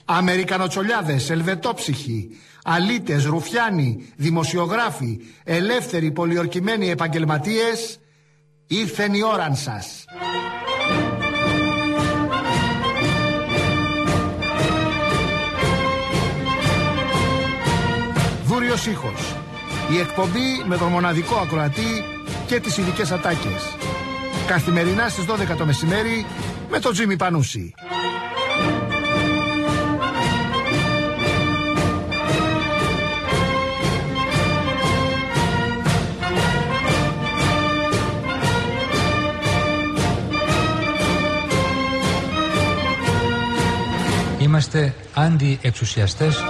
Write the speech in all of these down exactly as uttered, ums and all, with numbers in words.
Αμερικανοτσολιάδες, ελβετόψυχοι, αλήτες, ρουφιάνοι, δημοσιογράφοι, ελεύθεροι πολιορκημένοι επαγγελματίες, ήρθεν η ώραν σας. Δούριος ήχος. Η εκπομπή με τον μοναδικό ακροατή και τις ειδικές ατάκες. Καθημερινά στις δώδεκα το μεσημέρι με τον Τζίμι Πανούση. Είμαστε αντιεξουσιαστές.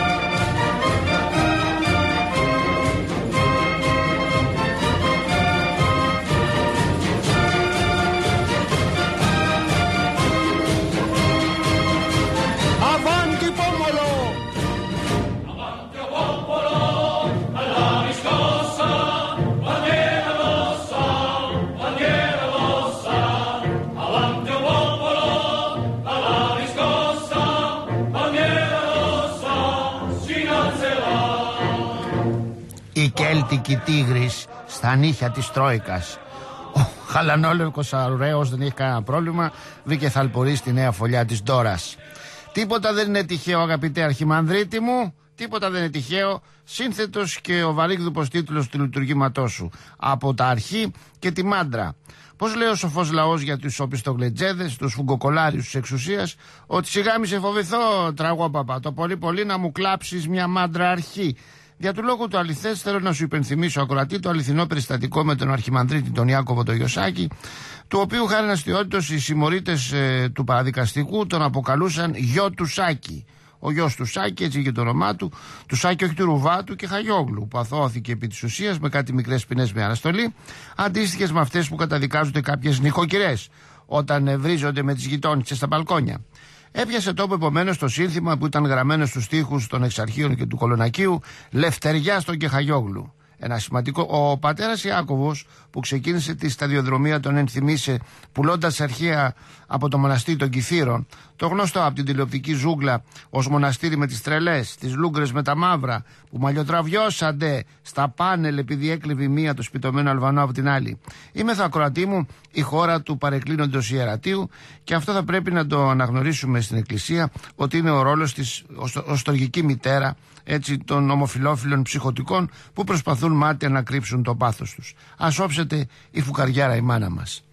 Η κέλτικη τίγρης στα νύχια της Τρόικας. Ο χαλανόλευκος αρουραίος δεν έχει κανένα πρόβλημα, βρήκε θαλπορή στη νέα φωλιά της Ντόρας. Τίποτα δεν είναι τυχαίο, αγαπητέ Αρχιμανδρίτη μου, τίποτα δεν είναι τυχαίο. Σύνθετος και ο βαρύγδουπος τίτλος του λειτουργήματός σου. Από τα αρχή και τη μάντρα. Πώς λέει ο σοφός λαός για τους οπισθογλετζέδες, τους φουγκοκολάριους της εξουσίας, ότι σιγά μη σε φοβηθώ, τραγόπαπα, το πολύ πολύ να μου κλάψεις μια μάντρα αρχή. Για του λόγου του αληθές θέλω να σου υπενθυμίσω, ακροατή, το αληθινό περιστατικό με τον Αρχιμανδρίτη τον Ιάκωβο τον Γιωσάκη, του οποίου χάρη αστιότητος οι συμμορίτες ε, του παραδικαστικού τον αποκαλούσαν γιο του Σάκη. Ο γιος του Σάκη, έτσι και το όνομά του, του Σάκη όχι του Ρουβάτου και Χαγιόγλου, που αθώθηκε επί της ουσίας με κάτι μικρές ποινές με αναστολή, αντίστοιχες με αυτές που καταδικάζονται κάποιες νοικοκυρές όταν βρίζονται με τις γειτόνισσες στα μπαλκόνια. Έπιασε τόπο επομένως το σύνθημα που ήταν γραμμένο στους στίχους των Εξαρχείων και του Κολονακίου, Λευτεριά στον Κεχαγιόγλου. Ένα σημαντικό. Ο πατέρας Ιάκωβος, που ξεκίνησε τη σταδιοδρομία, τον ενθυμίσε πουλώντας αρχαία από το μοναστήρι των Κιθήρων, το γνωστό από την τηλεοπτική ζούγκλα ως μοναστήρι με τις τρελές, τις λούγκρες με τα μαύρα, που μαλλιοτραβιώσανται στα πάνελ επειδή έκλεβε η μία το σπιτωμένο Αλβανό από την άλλη. Είμαι θα ακροατή μου η χώρα του παρεκκλίνοντος ιερατείου, και αυτό θα πρέπει να το αναγνωρίσουμε στην Εκκλησία, ότι είναι ο ρόλος της ως στοργική μητέρα, έτσι, των ομοφυλόφιλων ψυχοτικών που προσπαθούν μάτια να κρύψουν το πάθος τους. Ας όψετε η φουκαριάρα η μάνα μας.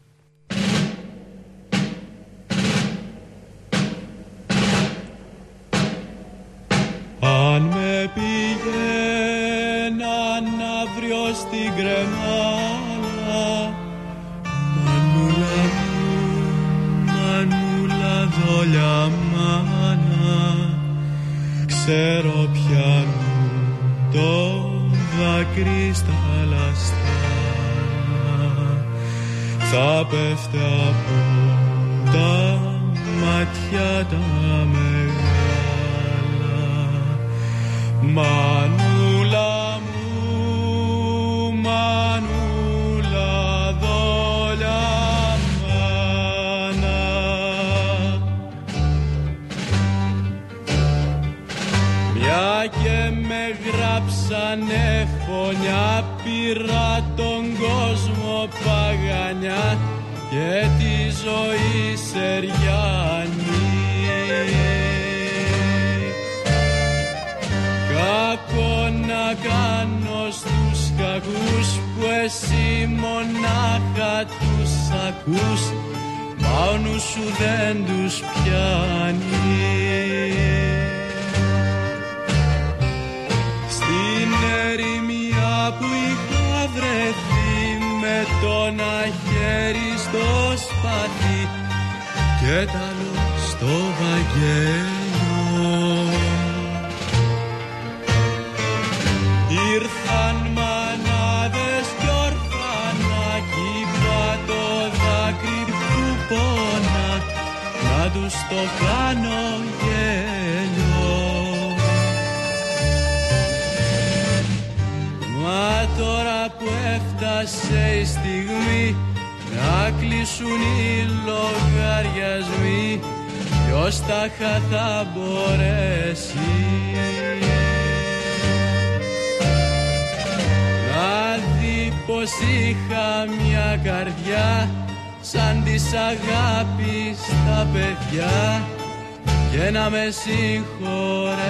Αν με πήγαιναν αύριο στην κρεμάλα, μανούλα μου, μανούλα δόλια μάνα, ξέρω πιάνου το δάκρυ στα λαστά, θα πέφτει από τα μάτια τα μεγάλα. Μανούλα μου, μανούλα δόλια μάνα, μια και με γράψανε φωνιά, πήρα τον κόσμο παγανιά και τη ζωή σεριάνη. Κακό να κάνω στους κακούς που εσύ μονάχα τους ακούς, μα ο νους σου δεν τους πιάνει. Στην ερημιά που είχα βρεθεί με το ένα χέρι στο σπαθί και τ' άλλο στο βαγγέλιο, ήρθαν μανάδες κι ορφανάκι, το δάκρυ που πόνα να τους το κάνω γέλιο. Μα τώρα που έφτασε η στιγμή να κλείσουν οι λογαριασμοί, ποιος τάχα θα μπορέσει να δει πως είχα μια καρδιά σαν της αγάπης τα παιδιά και να με συγχωρέσει.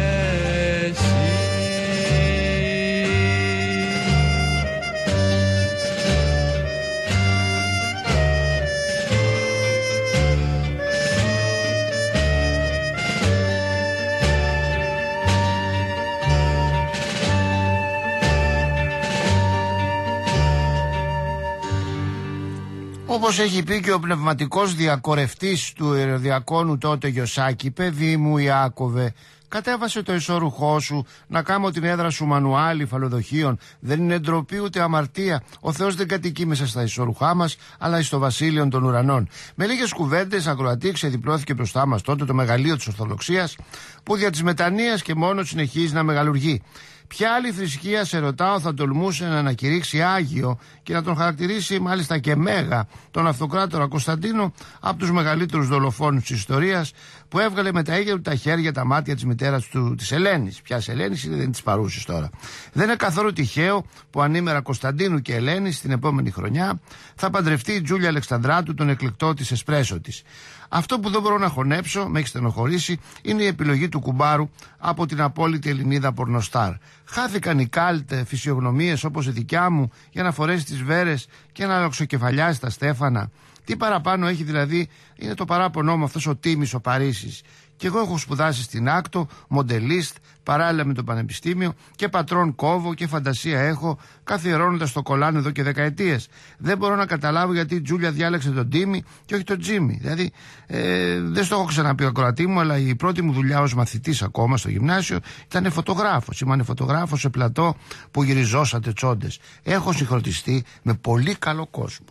Όπως έχει πει και ο πνευματικός διακορευτής του Ηρωδιακόνου τότε Γιωσάκη, παιδί μου Ιάκωβε, κατέβασε το ισορρουχό σου, να κάνω την έδρα σου μανουάλι φαλοδοχείων. Δεν είναι ντροπή ούτε αμαρτία. Ο Θεός δεν κατοικεί μέσα στα ισορρουχά μας, αλλά στο βασίλειον των ουρανών. Με λίγες κουβέντες, ακροατή, ξεδιπλώθηκε μπροστά μας τότε το μεγαλείο της Ορθοδοξίας, που δια της μετανοίας και μόνο συνεχίζει να μεγαλουργεί. Ποια άλλη θρησκεία, σε ρωτάω, θα τολμούσε να ανακηρύξει Άγιο και να τον χαρακτηρίσει μάλιστα και Μέγα τον Αυτοκράτορα Κωνσταντίνο, από τους μεγαλύτερους δολοφόνους της ιστορίας, που έβγαλε με τα ίδια του τα χέρια τα μάτια της μητέρας του, της Ελένης. Ποιας Ελένης είναι, δεν της παρούσης τώρα. Δεν είναι καθόλου τυχαίο που ανήμερα Κωνσταντίνου και Ελένης την επόμενη χρονιά θα παντρευτεί η Τζούλια Αλεξανδράτου, τον εκλεκτό της εσπρέσο της. Αυτό που δεν μπορώ να χωνέψω, με έχει στενοχωρήσει, είναι η επιλογή του κουμπάρου από την απόλυτη Ελληνίδα πορνοστάρ. Χάθηκαν οι κάλτ φυσιογνωμίες όπως η δικιά μου για να φορέσει τις βέρες και να λοξοκεφαλιάσει τα στέφανα. Τι παραπάνω έχει δηλαδή, είναι το παράπονό μου αυτός ο Τίμης ο Παρίσης. Και εγώ έχω σπουδάσει στην Άκτο, μοντελίστ, παράλληλα με το πανεπιστήμιο, και πατρόν κόβω και φαντασία έχω, καθιερώνοντας το κολάν εδώ και δεκαετίες. Δεν μπορώ να καταλάβω γιατί η Τζούλια διάλεξε τον Τίμη και όχι τον Τζίμι. Δηλαδή, ε, δεν στο έχω ξαναπεί ο ακροατή μου, αλλά η πρώτη μου δουλειά ως μαθητής ακόμα στο γυμνάσιο ήταν φωτογράφος. Ήμουν φωτογράφος σε πλατό που γυριζόσατε τσόντες. Έχω συγχρονιστεί με πολύ καλό κόσμο.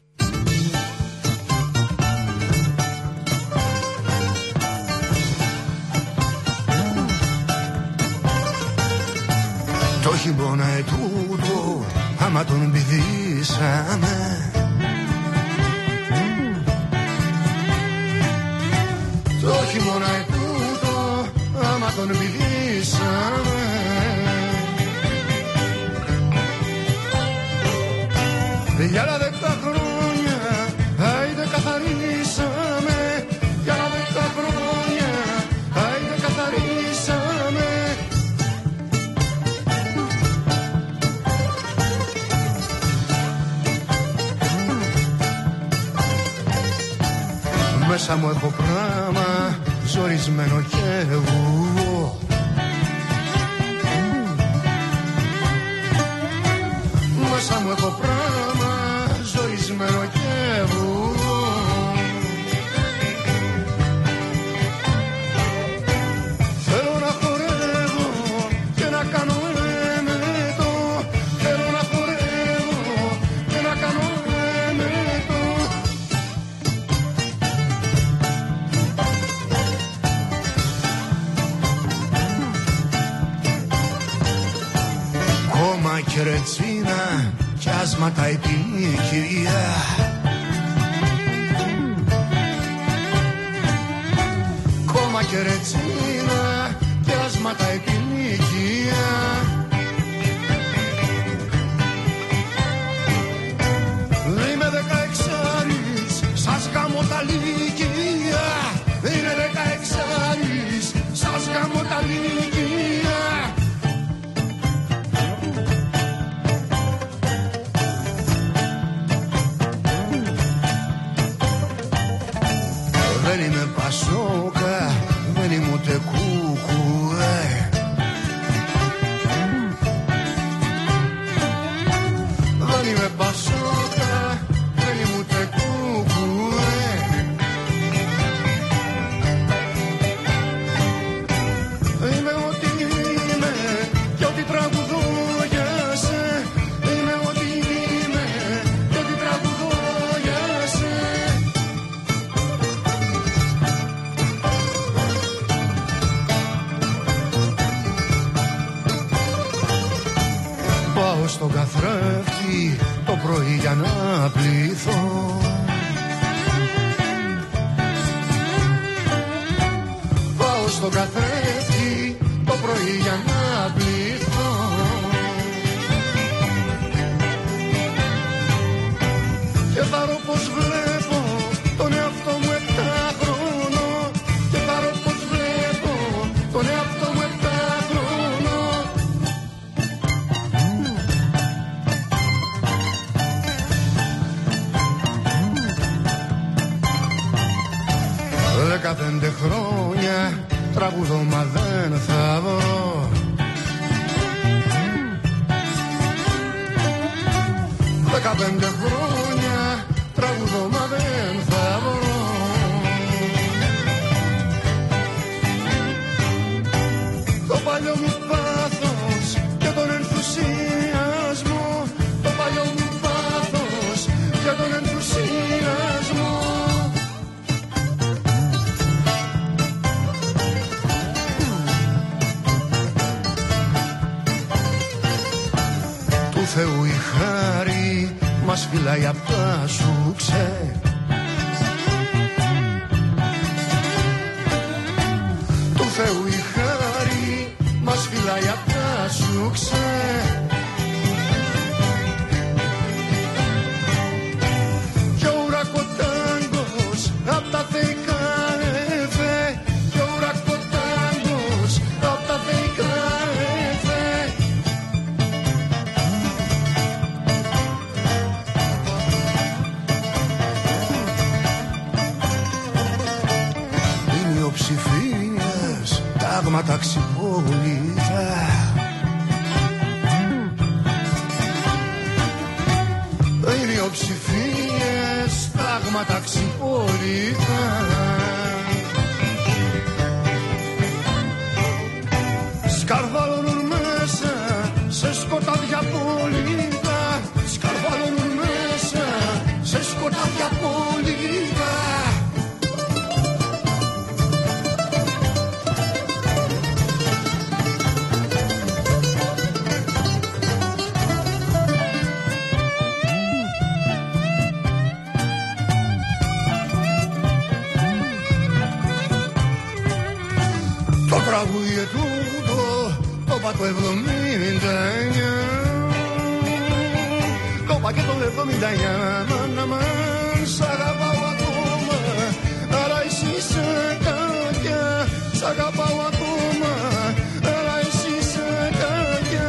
Το χειμώνα ετούτο, άμα τον πηδήσαμε, το χειμώνα ετούτο, άμα τον πηδήσαμε, για άλλα δέκα χρόνια, άιντε καθαρίσαμε, για άλλα δέκα χρόνια, άιντε καθαρίσαμε. Μέσα μου έχω πράγμα ζορισμένο κι εγώ, μέσα μου έχω πράγμα ζορισμένο κι εγώ. Θέλω να χορεύω και να κάνω εμετό, θέλω να χορεύω και να κάνω εμετό. Κόμμα και ρετσίνα κι άσματα επιλικρία, κόμμα και ρετσίνα κι άσματα επιλικρία. Είμαι δεκαεξάρης, σας γάμω τα λύκεια, είναι δεκαεξάρης, σας γάμω τα λύκεια. Δεν είμαι πασόκα, δεν είμαι ούτε κούκουε, δεν είμαι πασόκα, δεν είμαι ούτε κούκουε. Είμαι ό,τι είμαι και ό,τι τραγουδώ για σε, είμαι ό,τι είμαι και ό,τι τραγουδώ για σε. Πάω στον καθρέφτη το πρωί για να πληθώ, στον καθρέφτη το πρωί για να πληθώ. Και πάρω πως βλέπω τον εαυτό μου επτάχρονο. Και πάρω πως βλέπω τον εαυτό μου επτάχρονο. Δεκαπέντε χρόνια τραγουδώ μα δεν θα βρω. Δεκαπέντε χρόνια τραγουδώ μα δεν θα βρω. Το παλιό μου πάθος και τον ενθουσιασμό. Το παλιό μου πάθος και τον ενθουσιασμό. Του Θεού η χάρη μας φυλάει απ' τα σουξέ. Του Θεού η χάρη μας φυλάει απ' τα σουξέ. Κι ο ουρακοτάγκος απ' τα θεϊκά εφέ. Κι ο ουρακοτάγκος απ' τα θεϊκά εφέ. Ψηφίες, τάγματα ξυπόλυτα. Είναι οψηφίες, τάγματα ξυπόλυτα. Σκαρβαλώνουν μέσα σε σκοτάδια πόλητα. Σκαρβαλώνουν μέσα σε σκοτάδια πόλητα. Το τραγούδι ετούτο το είπα το εβδομήντα εννιά. Το είπα και το εβδομήντα εννιά. Μάνα μαν, σ' αγαπάω ακόμα. Αλλά εσύ είσαι κακιά. Σ' αγαπάω ακόμα. Αλλά εσύ είσαι κακιά.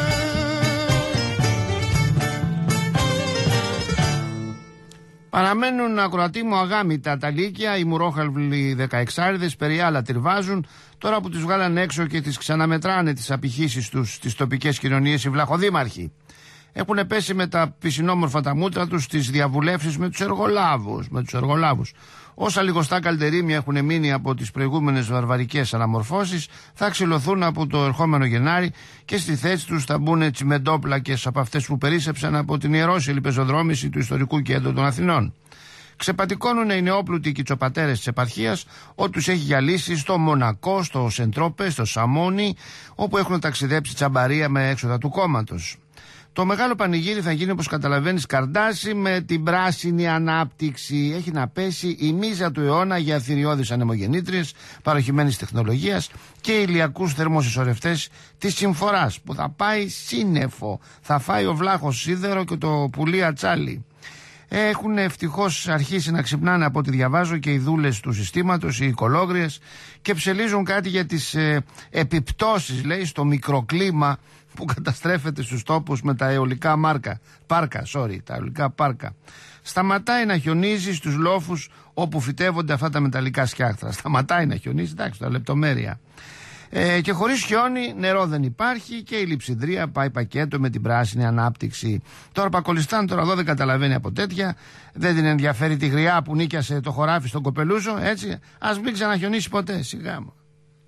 Παραμένουν ακροατοί μου αγάμητα τα λύκεια, οι μουρόχαλβοι δεκαεξάριδες περί άλλα τριβάζουν. Τώρα που τους βγάλαν έξω και τις ξαναμετράνε τις απηχήσεις τους στις τοπικές κοινωνίες οι βλαχοδήμαρχοι. Έχουν πέσει με τα πισινόμορφα τα μούτρα τους στις διαβουλεύσεις με τους εργολάβους. Με τους εργολάβους. Όσα λιγοστά καλτερίμια έχουν μείνει από τις προηγούμενες βαρβαρικές αναμορφώσεις θα ξυλωθούν από το ερχόμενο Γενάρη και στη θέση τους θα μπουν τσιμεντόπλακες από αυτές που περίσσεψαν από την ιερόσιλη πεζοδρόμηση του ιστορικού κέντρου των Αθηνών. Ξεπατικώνουν οι νεόπλουτοι κιτσοπατέρες της επαρχίας, ό,τι τους έχει γυαλίσει στο Μονακό, στο Σεντρόπε, στο Σαμόνι, όπου έχουν ταξιδέψει τσαμπαρία με έξοδα του κόμματος. Το μεγάλο πανηγύρι θα γίνει, όπως καταλαβαίνεις, Καρντάση, με την πράσινη ανάπτυξη. Έχει να πέσει η μίζα του αιώνα για θηριώδεις ανεμογεννήτριες παροχημένης τεχνολογίας και ηλιακούς θερμοσυσσωρευτές της Συμφοράς, που θα πάει σύννεφο. Θα φάει ο βλάχος σίδερο και το πουλί ατσάλι. Έχουν ευτυχώς αρχίσει να ξυπνάνε, από ό,τι διαβάζω, και οι δούλες του συστήματος, οι οικολόγριες, και ψελίζουν κάτι για τις ε, επιπτώσεις, λέει, στο μικροκλίμα που καταστρέφεται στους τόπους με τα αιωλικά μάρκα, πάρκα, sorry, τα αιωλικά πάρκα. Σταματάει να χιονίζει στους λόφους όπου φυτεύονται αυτά τα μεταλλικά σκιάχτρα. Σταματάει να χιονίζει, εντάξει, τα λεπτομέρεια. Ε, και χωρίς χιόνι νερό δεν υπάρχει και η λειψιδρία πάει πακέτο με την πράσινη ανάπτυξη. Τώρα Πακολιστάν, τώρα εδώ δεν καταλαβαίνει από τέτοια. Δεν την ενδιαφέρει τη γριά που νίκιασε το χωράφι στον Κοπελούζο, έτσι. Ας μην ξαναχιονίσει ποτέ, σιγά μου.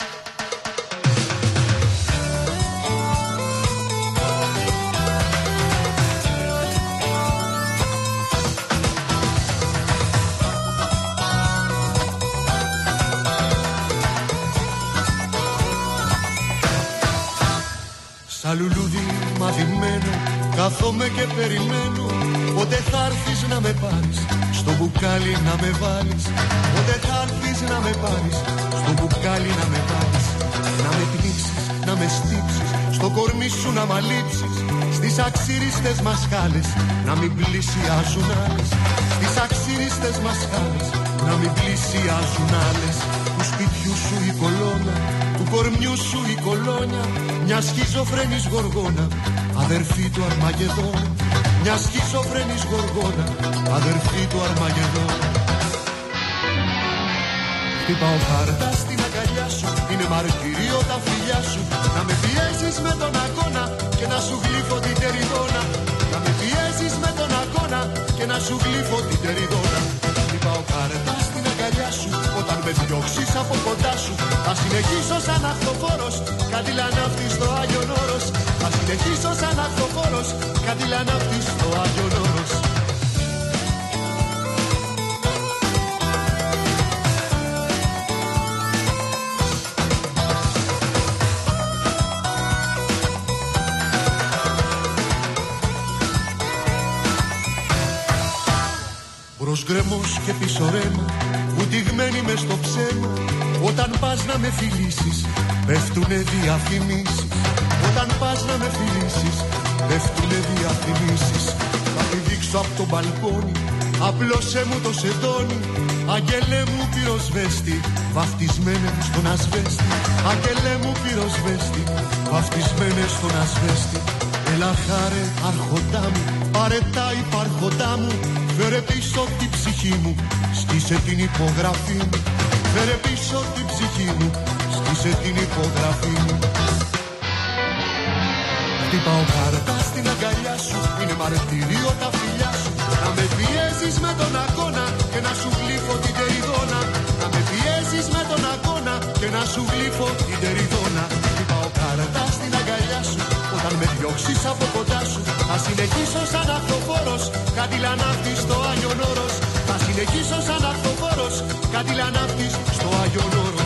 Σαν λουλούδι μαθημένο κάθομαι και περιμένω. Πότε θα έρθεις να με πάρεις στο μπουκάλι να με βάλεις. Πότε θα έρθεις να με πάρεις στο μπουκάλι να με βάλεις, να με πνίξεις, να με στύψεις, στο κορμί σου να μ' αλείψεις, στις αξίριστες μασχάλες να μην πλησιάζουν άλλες, στις αξίριστες μασχάλες να μην πλησιάζουν άλλες. Του σπιτιού σου η κολόνα, του κορμιού σου η κολόνια, μια σχιζοφρένης γοργόνα, αδερφή του Αρμαγεδόνα, μια σχιζοφρένης γοργόνα, αδερφή του Αρμαγεδόνα. Χτυπάω χάρτα στην αγκαλιά σου, είναι μαρτυρίο τα φιλιά σου, να με πιέζεις με τον αγώνα και να σου γλύφω την τεριδόνα, να με πιέζεις με τον αγώνα και να σου γλύφω την τεριδόνα. Χτυπάω χάρτα στην αγκαλιά σου, όταν με διώξεις από κοντά σου, θα συνεχίσω σαν αχθοφόρος, κάτι λανάφτη στο Άγιον Όρος, θα συνεχίσω σαν αχθοφόρος, κάτι λανάφτη στο Άγιον Όρος. Μπρος γκρεμός και πίσω ρέμα, βουτυγμένη μες στο ψέμα, όταν πας να με φιλήσεις, πέφτουνε διαφημίσεις. Όταν πας να με φιλήσεις, πέφτουνε διαφημίσεις. Θα τη δείξω απ' το μπαλκόνι, απλώσέ μου το σεντόνι, αγγελέ μου πυροσβέστη, βαφτισμένε μου στον ασβέστη. Αγγελέ μου πυροσβέστη, βαφτισμένε στον ασβέστη. Έλα χάρε άρχοντά μου, πάρε τα υπάρχοντά μου, φέρε πίσω την ψυχή μου, σκίσε την υπογραφή μου. Φέρε πίσω την ψυχή μου, σκίσε την υπογραφή μου. Χτυπάω χάρτα στην αγκαλιά σου, είναι μαρτυρίο τα φιλιά σου, να με πιέζεις με τον αγώνα και να σου γλύφω την τεριδόνα, να με πιέζεις με τον αγώνα και να σου γλύφω την τεριδόνα. Χτυπάω χάρτα στην αγκαλιά σου, όταν με διώξεις από κοντά σου, θα συνεχίσω σαν αχθοφόρος, κάτι λανάφτη στο Άγιον Όρος, θα συνεχίσω σαν αχθοφόρος, κάτι λανάφτη στο Άγιον Όρος.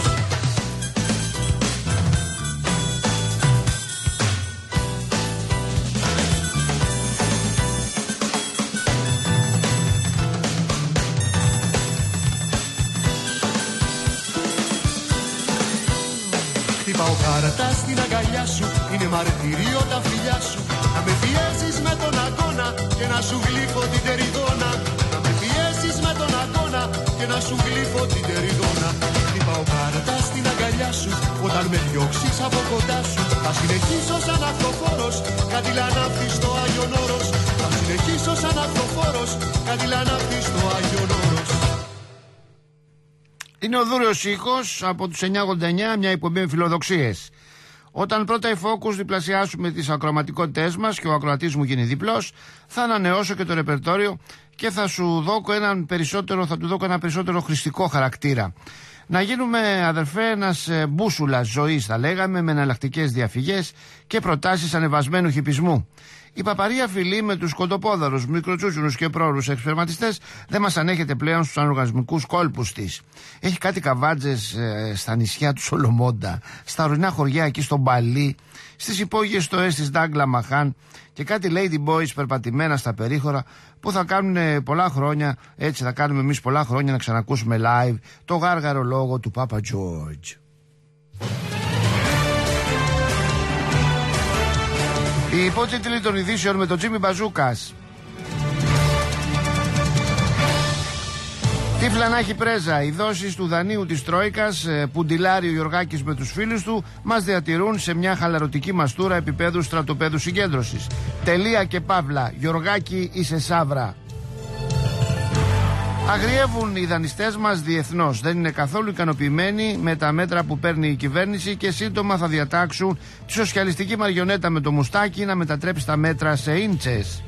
Χτυπάω χάρτα στην αγκαλιά σου, είναι μαρτυρίο τα φιλιά σου, να με πιέζεις με τον αγώνα και να σου γλύφω την τεριδόνα, να με πιέζεις με τον αγώνα και να σου γλύφω την τεριδόνα. Χτυπάω χάρτα στην αγκαλιά σου, όταν με διώξεις από κοντά σου, θα συνεχίσω σαν αχθοφόρος, κάτι λανάφτη στο Άγιον Όρος, θα συνεχίσω σαν αχθοφόρος, κάτι λανάφτη στο Άγιον Όρος. Είναι ο Δούριος ήχος από τους εννιακόσια ογδόντα εννιά, μια εκπομπή με φιλοδοξίες. Όταν πρώτα οι Focus διπλασιάσουμε τις ακροαματικότητές μας και ο ακροατής μου γίνει διπλός, θα ανανεώσω και το ρεπερτόριο και θα σου δώκω έναν περισσότερο, θα του δώκω ένα περισσότερο χρηστικό χαρακτήρα. Να γίνουμε, αδερφέ, ένας μπούσουλας ζωής, θα λέγαμε, με εναλλακτικές διαφυγές και προτάσεις ανεβασμένου χιπισμού. Η παπαρία φιλή με τους κοντοπόδαρους, μικροτσούτσουνους και πρόωρους εξπερματιστές δεν μας ανέχεται πλέον στους ανοργασμικούς κόλπους της. Έχει κάτι καβάτζες ε, στα νησιά του Σολομόντα, στα ορεινά χωριά εκεί στο Μπαλί, στις υπόγειες στοές της Ντάγκλα Μαχάν και κάτι lady boys περπατημένα στα περίχωρα που θα κάνουν πολλά χρόνια, έτσι θα κάνουμε εμείς πολλά χρόνια να ξανακούσουμε live το γάργαρο λόγο του Πάπα Τζόρτζ. Οι υπότιτλοι των ειδήσεων με τον Τζίμι Μπαζούκας. Τι φλανάχη πρέζα, οι δόσεις του δανείου της Τρόικας που ντυλάρει ο Γιωργάκης με τους φίλους του μας διατηρούν σε μια χαλαρωτική μαστούρα επίπεδου στρατοπέδου συγκέντρωσης. Τελεία και παύλα, Γιωργάκη είσαι σαύρα. Αγριεύουν οι δανειστές μας διεθνώς. Δεν είναι καθόλου ικανοποιημένοι με τα μέτρα που παίρνει η κυβέρνηση και σύντομα θα διατάξουν τη σοσιαλιστική μαριονέτα με το μουστάκι να μετατρέψει τα μέτρα σε ίντσες.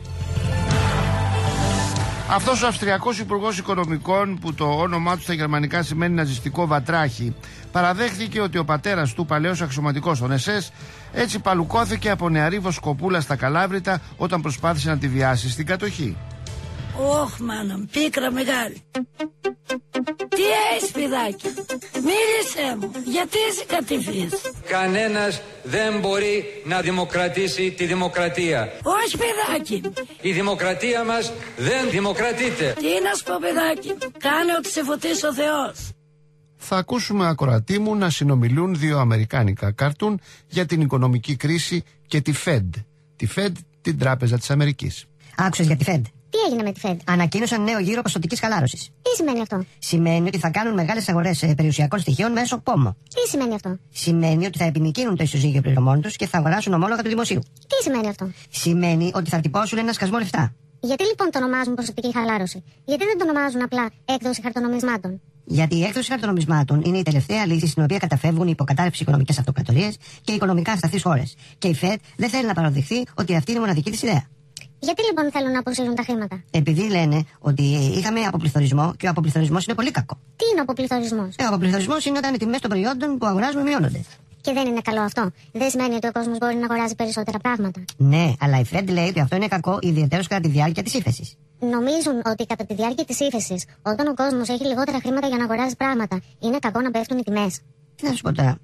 Αυτός ο Αυστριακός Υπουργός Οικονομικών, που το όνομά του στα γερμανικά σημαίνει ναζιστικό βατράχι, παραδέχθηκε ότι ο πατέρας του, παλαιός αξιωματικός των ες ες, έτσι παλουκώθηκε από νεαρή βοσκοπούλα στα Καλάβρητα όταν προσπάθησε να τη βιάσει στην κατοχή. Ωχ, μάνα, πίκρα μεγάλη. Τι έχεις, παιδάκι? Μίλησέ μου, γιατί είσαι κατηφής? Κανένας δεν μπορεί να δημοκρατήσει τη δημοκρατία. Όχι, παιδάκι. Η δημοκρατία μας δεν δημοκρατείται. Τι να σου πω, παιδάκι? Κάνε ό,τι σε φωτίσει ο Θεός. Θα ακούσουμε, ακροατή μου, να συνομιλούν δύο αμερικάνικα καρτούν για την οικονομική κρίση και τη Fed. Τη Fed, την Τράπεζα της Αμερικής. Άκουσες για τη Fed? Τι έγινε με τη Fed? Ανακοίνωσαν νέο γύρο ποσοτικής χαλάρωσης. Τι σημαίνει αυτό? Σημαίνει ότι θα κάνουν μεγάλες αγορές περιουσιακών στοιχείων μέσω πόμο. Τι σημαίνει αυτό? Σημαίνει ότι θα επινικίνουν το ισοζύγιο πληρωμών τους και θα αγοράσουν ομόλογα του δημοσίου. Τι σημαίνει αυτό? Σημαίνει ότι θα τυπώσουν ένα σκασμό λεφτά. Γιατί λοιπόν το ονομάζουν ποσοτική χαλάρωση? Γιατί δεν το ονομάζουν απλά έκδοση χαρτονομισμάτων? Γιατί η έκδοση χαρτονομισμάτων είναι η τελευταία λύση στην οποία καταφεύγουν οι υποκατάρρευση οικονομικές αυτοκρατορίες και οι οικονομικά ασταθείς χώρες. Και η Fed δεν θέλει να παραδεχθεί ότι αυτή είναι η μοναδική της ιδέα. Γιατί λοιπόν θέλουν να αποσύρουν τα χρήματα? Επειδή λένε ότι είχαμε αποπληθωρισμό και ο αποπληθωρισμός είναι πολύ κακό. Τι είναι ο αποπληθωρισμός? Ε, ο αποπληθωρισμός είναι όταν οι τιμές των προϊόντων που αγοράζουμε μειώνονται. Και δεν είναι καλό αυτό. Δεν σημαίνει ότι ο κόσμος μπορεί να αγοράζει περισσότερα πράγματα. Ναι, αλλά η Fed λέει ότι αυτό είναι κακό ιδιαιτέρως κατά τη διάρκεια της ύφεσης. Νομίζουν ότι κατά τη διάρκεια της ύφεσης, όταν ο κόσμος έχει λιγότερα χρήματα για να αγοράζει πράγματα, είναι κακό να πέφτουν οι τιμές? Τι να σου πω τώρα.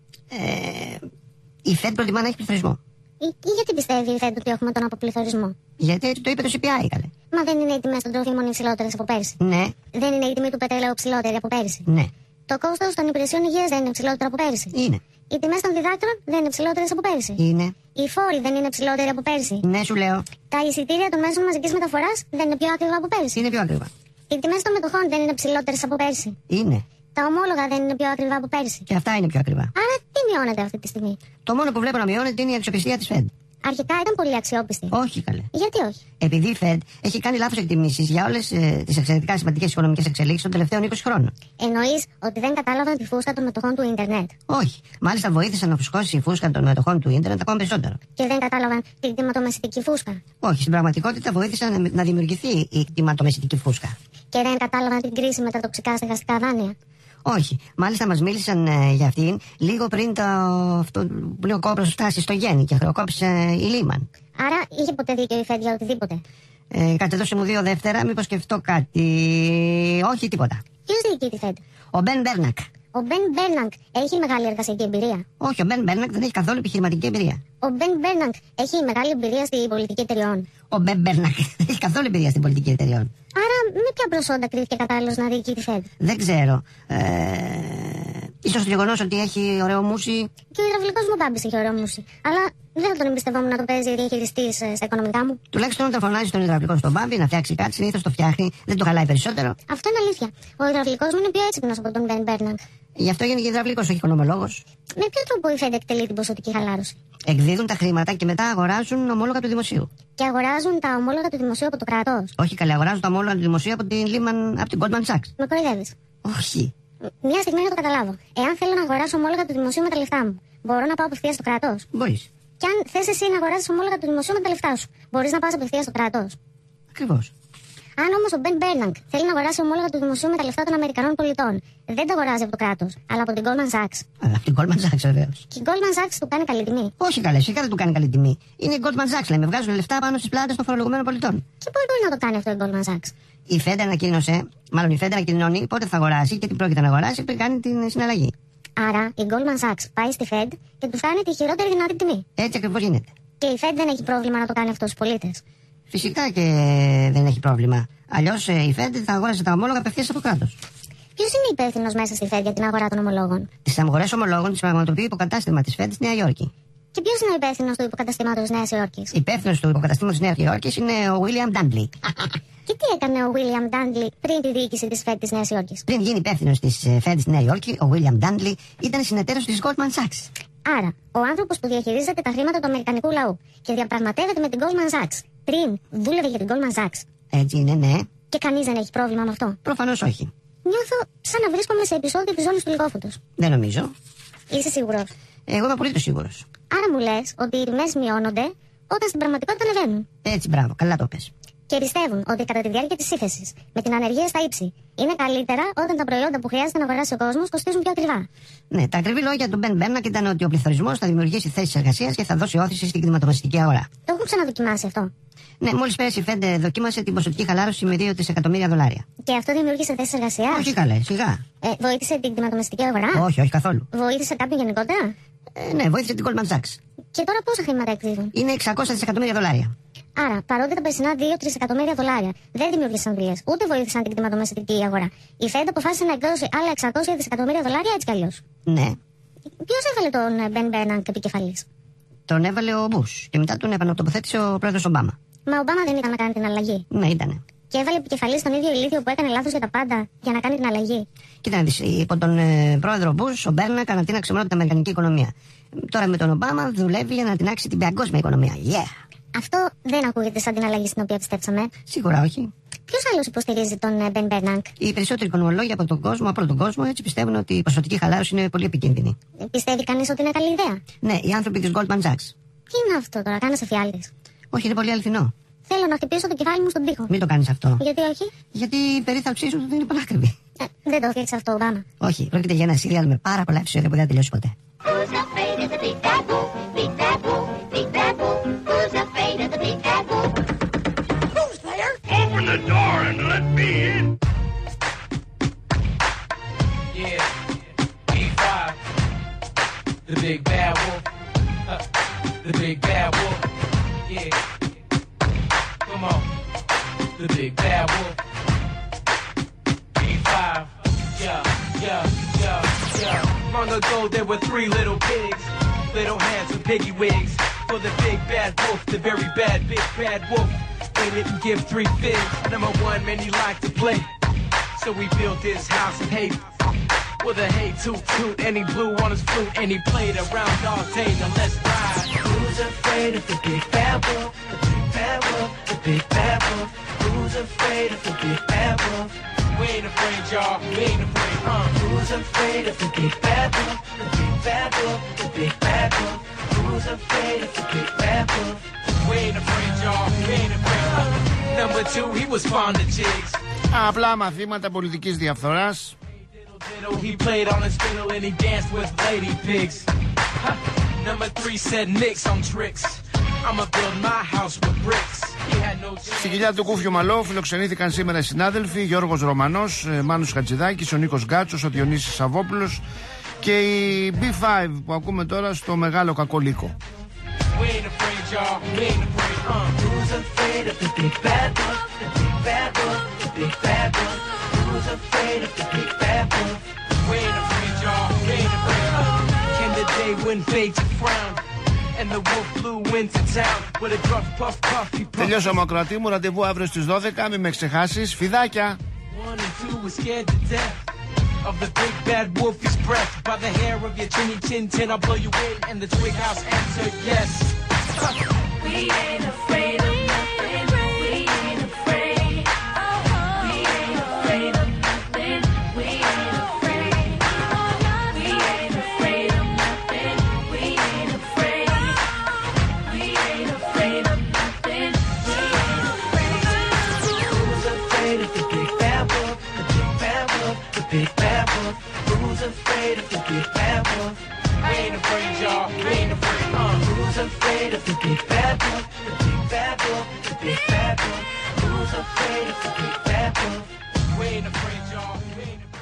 Ε, η Fed προτιμά να έχει πληθωρισμό. Ή, ή γιατί πιστεύει η Fed ότι έχουμε τον αποπληθωρισμό? Γιατί έτσι το είπε το σι πι άι, καλέ. Μα δεν είναι οι τιμές των τροφίμων υψηλότερες από πέρσι? Ναι. Δεν είναι η τιμή του πετρελαίου ψηλότερη από πέρσι? Ναι. Το κόστος των υπηρεσιών υγείας δεν είναι ψηλότερο από πέρσι? Είναι. Οι τιμές των διδάκτρων δεν είναι ψηλότερες από πέρσι? Είναι. Οι φόροι δεν είναι ψηλότεροι από πέρσι? Ναι, σου λέω. Τα εισιτήρια των μέσων μαζικής μεταφοράς δεν είναι πιο ακριβά από πέρσι? Είναι πιο ακριβά. Οι τιμές των μετοχών δεν είναι ψηλότερες από πέρσι? Είναι. Τα ομόλογα δεν είναι πιο ακριβά από πέρσι? Και αυτά είναι πιο ακριβά. Άρα τι μειώνεται αυτή τη στιγμή? Το μόνο που βλέπω να μειώνεται είναι η αξιοπιστία της Fed. Αρχικά ήταν πολύ αξιόπιστη. Όχι, καλέ. Γιατί όχι? Επειδή η Fed έχει κάνει λάθος εκτιμήσεις για όλες ε, τις εξαιρετικά σημαντικές οικονομικές εξελίξεις των τελευταίων είκοσι χρόνων. Εννοείς ότι δεν κατάλαβαν τη φούσκα των μετοχών του ίντερνετ? Όχι. Μάλιστα βοήθησαν να φουσκώσει η φούσκα των μετοχών του ίντερνετ ακόμα περισσότερο. Και δεν κατάλαβαν την κτηματομεσητική φούσκα? Όχι. Στην πραγματικότητα βοήθησαν να δημιουργηθεί η κτηματομεσητική φούσκα. Και δεν κατάλαβαν την κρίση με τα τοξικά στεγαστικά δάνεια? Όχι. Μάλιστα μας μίλησαν ε, για αυτήν λίγο πριν το, αυτό, που λέει ο Κόπρος φτάσει στο γέννη και χρεοκόπησε ε, η Λίμαν. Άρα είχε ποτέ δίκιο η Fed για οτιδήποτε? Ε, κάτι δώσε μου δύο δεύτερα, μήπως σκεφτώ κάτι. Όχι, τίποτα. Ποιος διοικεί τη Fed? Ο Μπεν Μπέρνακ. Ο Μπεν Μπέρνακ έχει μεγάλη εργασιακή εμπειρία? Όχι, ο Μπεν Μπέρνακ δεν έχει καθόλου επιχειρηματική εμπειρία. Ο Μπεν Μπέρνακ έχει μεγάλη εμπειρία στην πολιτική εταιριών? Ο Μπεν Μπέρνακ δεν έχει καθόλου εμπειρία στην πολιτική εταιριών. Άρα με ποια προσόντα κρίθηκε κατάλληλος να διοικεί τη Fed? Δεν ξέρω. Ε, ίσως το γεγονός ότι έχει ωραίο μουσι. Και ο υδραυλικός μου μπάμπης έχει ωραίο μουσι. Αλλά δεν θα τον εμπιστευόμουν να το παίζει διαχειριστής στα οικονομικά μου. Τουλάχιστον όταν φωνάζει τον υδραυλικό στον μπάμπη να φτιάξει κάτι, συνήθως το φτιάχνει, δεν το χαλάει περισσότερο. Αυτό είναι αλήθεια. Ο υδραυλικός μου είναι πιο έξυπνος από τον Μπεν Μπέρνακ. Γι' αυτό γίνεται και υδραυλικός, όχι οικονομολόγος. Με ποιο τρόπο η Fed εκτελεί την ποσοτική χαλάρωση? Εκδίδουν τα χρήματα και μετά αγοράζουν ομόλογα του δημοσίου. Και αγοράζουν τα ομόλογα του δημοσίου από το κράτος? Όχι, καλέ, αγοράζουν τα ομόλογα του δημοσίου από την Lehman, από την Goldman Sachs. Με κοροϊδεύεις? Όχι. Μια στιγμή να το καταλάβω. Εάν θέλω να αγοράσω ομόλογα του δημοσίου με τα λεφτά μου, μπορώ να πάω απευθείας στο κράτος? Μπορείς. Και αν θες εσύ να αγοράσεις ομόλογα του δημοσίου με τα λεφτά σου, μπορείς να πας απευθείας στο κράτος? Ακριβώς. Αν όμως ο Μπεν Μπέρνακ θέλει να αγοράσει ομόλογα του δημοσίου με τα λεφτά των Αμερικανών πολιτών, δεν το αγοράζει από το κράτος, αλλά από την Goldman Sachs. Αλλά από την Goldman Sachs, βεβαίως. Και η Goldman Sachs του κάνει καλή τιμή? Όχι, καλέ, σιγά δεν του κάνει καλή τιμή. Είναι η Goldman Sachs, λέμε, βγάζουν λεφτά πάνω στις πλάτες των φορολογουμένων πολιτών. Και πώς μπορεί να το κάνει αυτό η Goldman Sachs? Η Fed ανακοίνωσε, μάλλον η Fed ανακοινώνει πότε θα αγοράσει και τι πρόκειται να αγοράσει πριν κάνει την συναλλαγή. Άρα η Goldman Sachs πάει στη Fed και του κάνει τη χειρότερη δυνατή τιμή. Έτσι ακριβώς γίνεται. Και η Fed δεν έχει πρόβλημα να το κάνει αυτό στους πολίτες? Φυσικά και δεν έχει πρόβλημα. Αλλιώς η Fed θα αγόρασε τα ομόλογα απευθείας από το κράτος. Ποιος είναι υπεύθυνος μέσα στη Fed για την αγορά των ομολόγων? Τις αγορές ομολόγων τις πραγματοποιεί υποκατάστημα της Fed στη Νέα Υόρκη. Και ποιος είναι ο υπεύθυνος του υποκαταστήματος της Νέας Υόρκης? Υπεύθυνος του υποκαταστήματος της Νέας Υόρκης είναι ο William Dudley. Και τι έκανε ο William Dudley πριν τη διοίκηση της Fed της Νέας Υόρκης? Πριν γίνει υπεύθυνος της Fed στη Νέα Υόρκη, ο William Dudley ήταν συνεταίρος της Goldman Sachs. Άρα, ο άνθρωπος που διαχειρίζεται τα χρήματα του Αμερικανικού λαού και διαπραγματεύεται με την Goldman Sachs πριν δούλευε για την Goldman Sachs. Έτσι είναι, ναι. Και κανείς δεν έχει πρόβλημα με αυτό? Προφανώς όχι. Νιώθω σαν να βρίσκομαι σε επεισόδιο της ζώνης του λιγόφωτος. Δεν νομίζω. Είσαι σίγουρος? Εγώ είμαι απολύτως σίγουρος. Άρα μου λες ότι οι τιμές μειώνονται όταν στην πραγματικότητα ανεβαίνουν. Έτσι, μπράβο, καλά το πες. Και πιστεύουν ότι κατά τη διάρκεια της ύφεσης, με την ανεργία στα ύψη, είναι καλύτερα όταν τα προϊόντα που χρειάζεται να αγοράσει ο κόσμος κοστίζουν πιο ακριβά. Ναι, τα ακριβή λόγια του Μπεν Μπέρνακ ήταν ότι ο πληθωρισμός θα δημιουργήσει θέσεις εργασίας και θα δώσει όθηση στην κτηματομεσητική αγορά. Το έχουν ξαναδοκιμάσει αυτό? Ναι, μόλις πέρυσι η Fed δοκίμασε την ποσοτική χαλάρωση με δύο δισεκατομμύρια δολάρια. Και αυτό δημιούργησε θέσεις εργασίας? Όχι καλέ, σιγά. Ε, βοήθησε την κτηματομεσητική αγορά? Όχι, όχι καθόλου. Βοήθησε κάποιον γενικότερα? Ε, ναι, βοήθησε την Goldman Sachs. Και τώρα πόσα χρήματα εκδίδουν? Είναι εξακόσια δισεκατομμύρια δολάρια. Άρα, παρότι τα περσινά δύο τρισεκατομμύρια δολάρια δεν δημιούργησαν δουλειές, ούτε βοήθησαν την κτηματομεσητική αγορά, η Fed αποφάσισε να εκδώσει άλλα εξακόσια δισεκατομμύρια δολάρια έτσι κι αλλιώς. Ναι. Ποιος έβαλε τον Ben Bernanke επικεφαλής? Τον έβαλε ο Μπούς και μετά τον επανατοποθέτησε ο πρόεδρος Ομπάμα. Μα ο Ομπάμα δεν ήταν να κάνει την αλλαγή? Ναι, ήτανε. Και έβαλε επικεφαλής τον ίδιο ηλίθιο που έκανε λάθος για τα πάντα για να κάνει την αλλαγή. Κοίτα να δεις, υπό τον ε, πρόεδρο Μπούς, ο Μπέρνακ ανατείναξε μόνο την αμερικανική οικονομία. Τώρα με τον Ομπάμα δουλεύει για να ανατινάξει την παγκόσμια οικονομία. Yeah! Αυτό δεν ακούγεται σαν την αλλαγή στην οποία πιστέψαμε. Σίγουρα όχι. Ποιος άλλος υποστηρίζει τον Ben Bernanke? Οι περισσότεροι οικονομολόγοι από τον κόσμο, από τον κόσμο, έτσι πιστεύουν ότι η ποσοτική χαλάρωση είναι πολύ επικίνδυνη. Πιστεύει κανείς ότι είναι καλή ιδέα? Ναι, οι άνθρωποι της Goldman Sachs. Τι είναι αυτό τώρα, κάνεις εφιάλτης? Όχι, είναι πολύ αληθινό. Θέλω να χτυπήσω το κεφάλι μου στον τοίχο. Μην το κάνεις αυτό. Γιατί όχι? Γιατί η περίθαλψή σου δεν είναι πανάκριβη. Ε, δεν το φτιάξει αυτό ο Ομπάμα. Όχι, πρόκειται για ένα σύριαλ με πάρα πολλά επεισόδια που δεν θα τελειώσει ποτέ. Open the door and let me in. Yeah, B five, the big bad wolf, uh, the big bad wolf, yeah, come on, the big bad wolf, B five, yeah, yeah, yeah, yeah. Long ago there were three little pigs, little hands with piggy wigs, for the big bad wolf, the very bad big bad wolf. They didn't give three figs. Number one, man, he liked to play. So we built this house of hate with a hey toot toot, and he blew on his flute, and he played around all day. Now let's ride. Who's afraid of the big bad wolf? The big bad wolf, the big bad wolf. Who's afraid of the big bad wolf? We ain't afraid, y'all. We ain't afraid, huh? Who's afraid of the big bad wolf? The big bad wolf, the big bad wolf. Who's afraid of the big bad wolf? We ain't afraid, y'all. We ain't afraid. Uh, number two, he was fond of jigs. Απλά μαθήματα πολιτικής διαφθοράς. He played on his fiddle and he danced with lady pigs. Huh. Number three said Nicks on tricks. I'ma build my house with bricks. He had no chance. Στην κοιλιά του Κούφιου Μαλό φιλοξενήθηκαν σήμερα οι συνάδελφοι Γιώργος Ρωμανός, Μάνος Χατζηδάκης, ο Νίκος Γκάτσος, ο Διονύσης Σαββόπουλος και η μπι φάιβ που ακούμε τώρα στο Μεγάλο Κακό Λύκο. We ain't afraid, y'all. We ain't afraid, uh. Who's afraid of the big bad wolf? The big bad wolf, the big bad wolf. Who's afraid of the big bad wolf? We ain't afraid, y'all. We ain't afraid, uh. Came the day when fate to frown, and the wolf flew into town with a gruff puff puff. He puffed. Τελειώσαμε ακροατή μου, ραντεβού αύριο στις δώδεκα, μην με ξεχάσεις, φιδάκια. One and two was scared to death of the big bad wolf's breath. By the hair of your chinny chin chin, I'll blow you in. And the twig house answered yes. We ain't afraid of nothing. We ain't afraid. We ain't afraid of nothing. We ain't afraid. We ain't afraid of nothing. We ain't afraid. We ain't afraid of nothing. We ain't afraid. Who's afraid of the big bad wolf? The big bad wolf. The big bad wolf. Who's afraid of the big bad wolf? We ain't afraid, y'all. We ain't afraid, uh. Who's afraid of the big bad wolf? The big bad wolf. The big bad wolf. Who's afraid of the big bad wolf? We ain't afraid, y'all. We ain't afraid.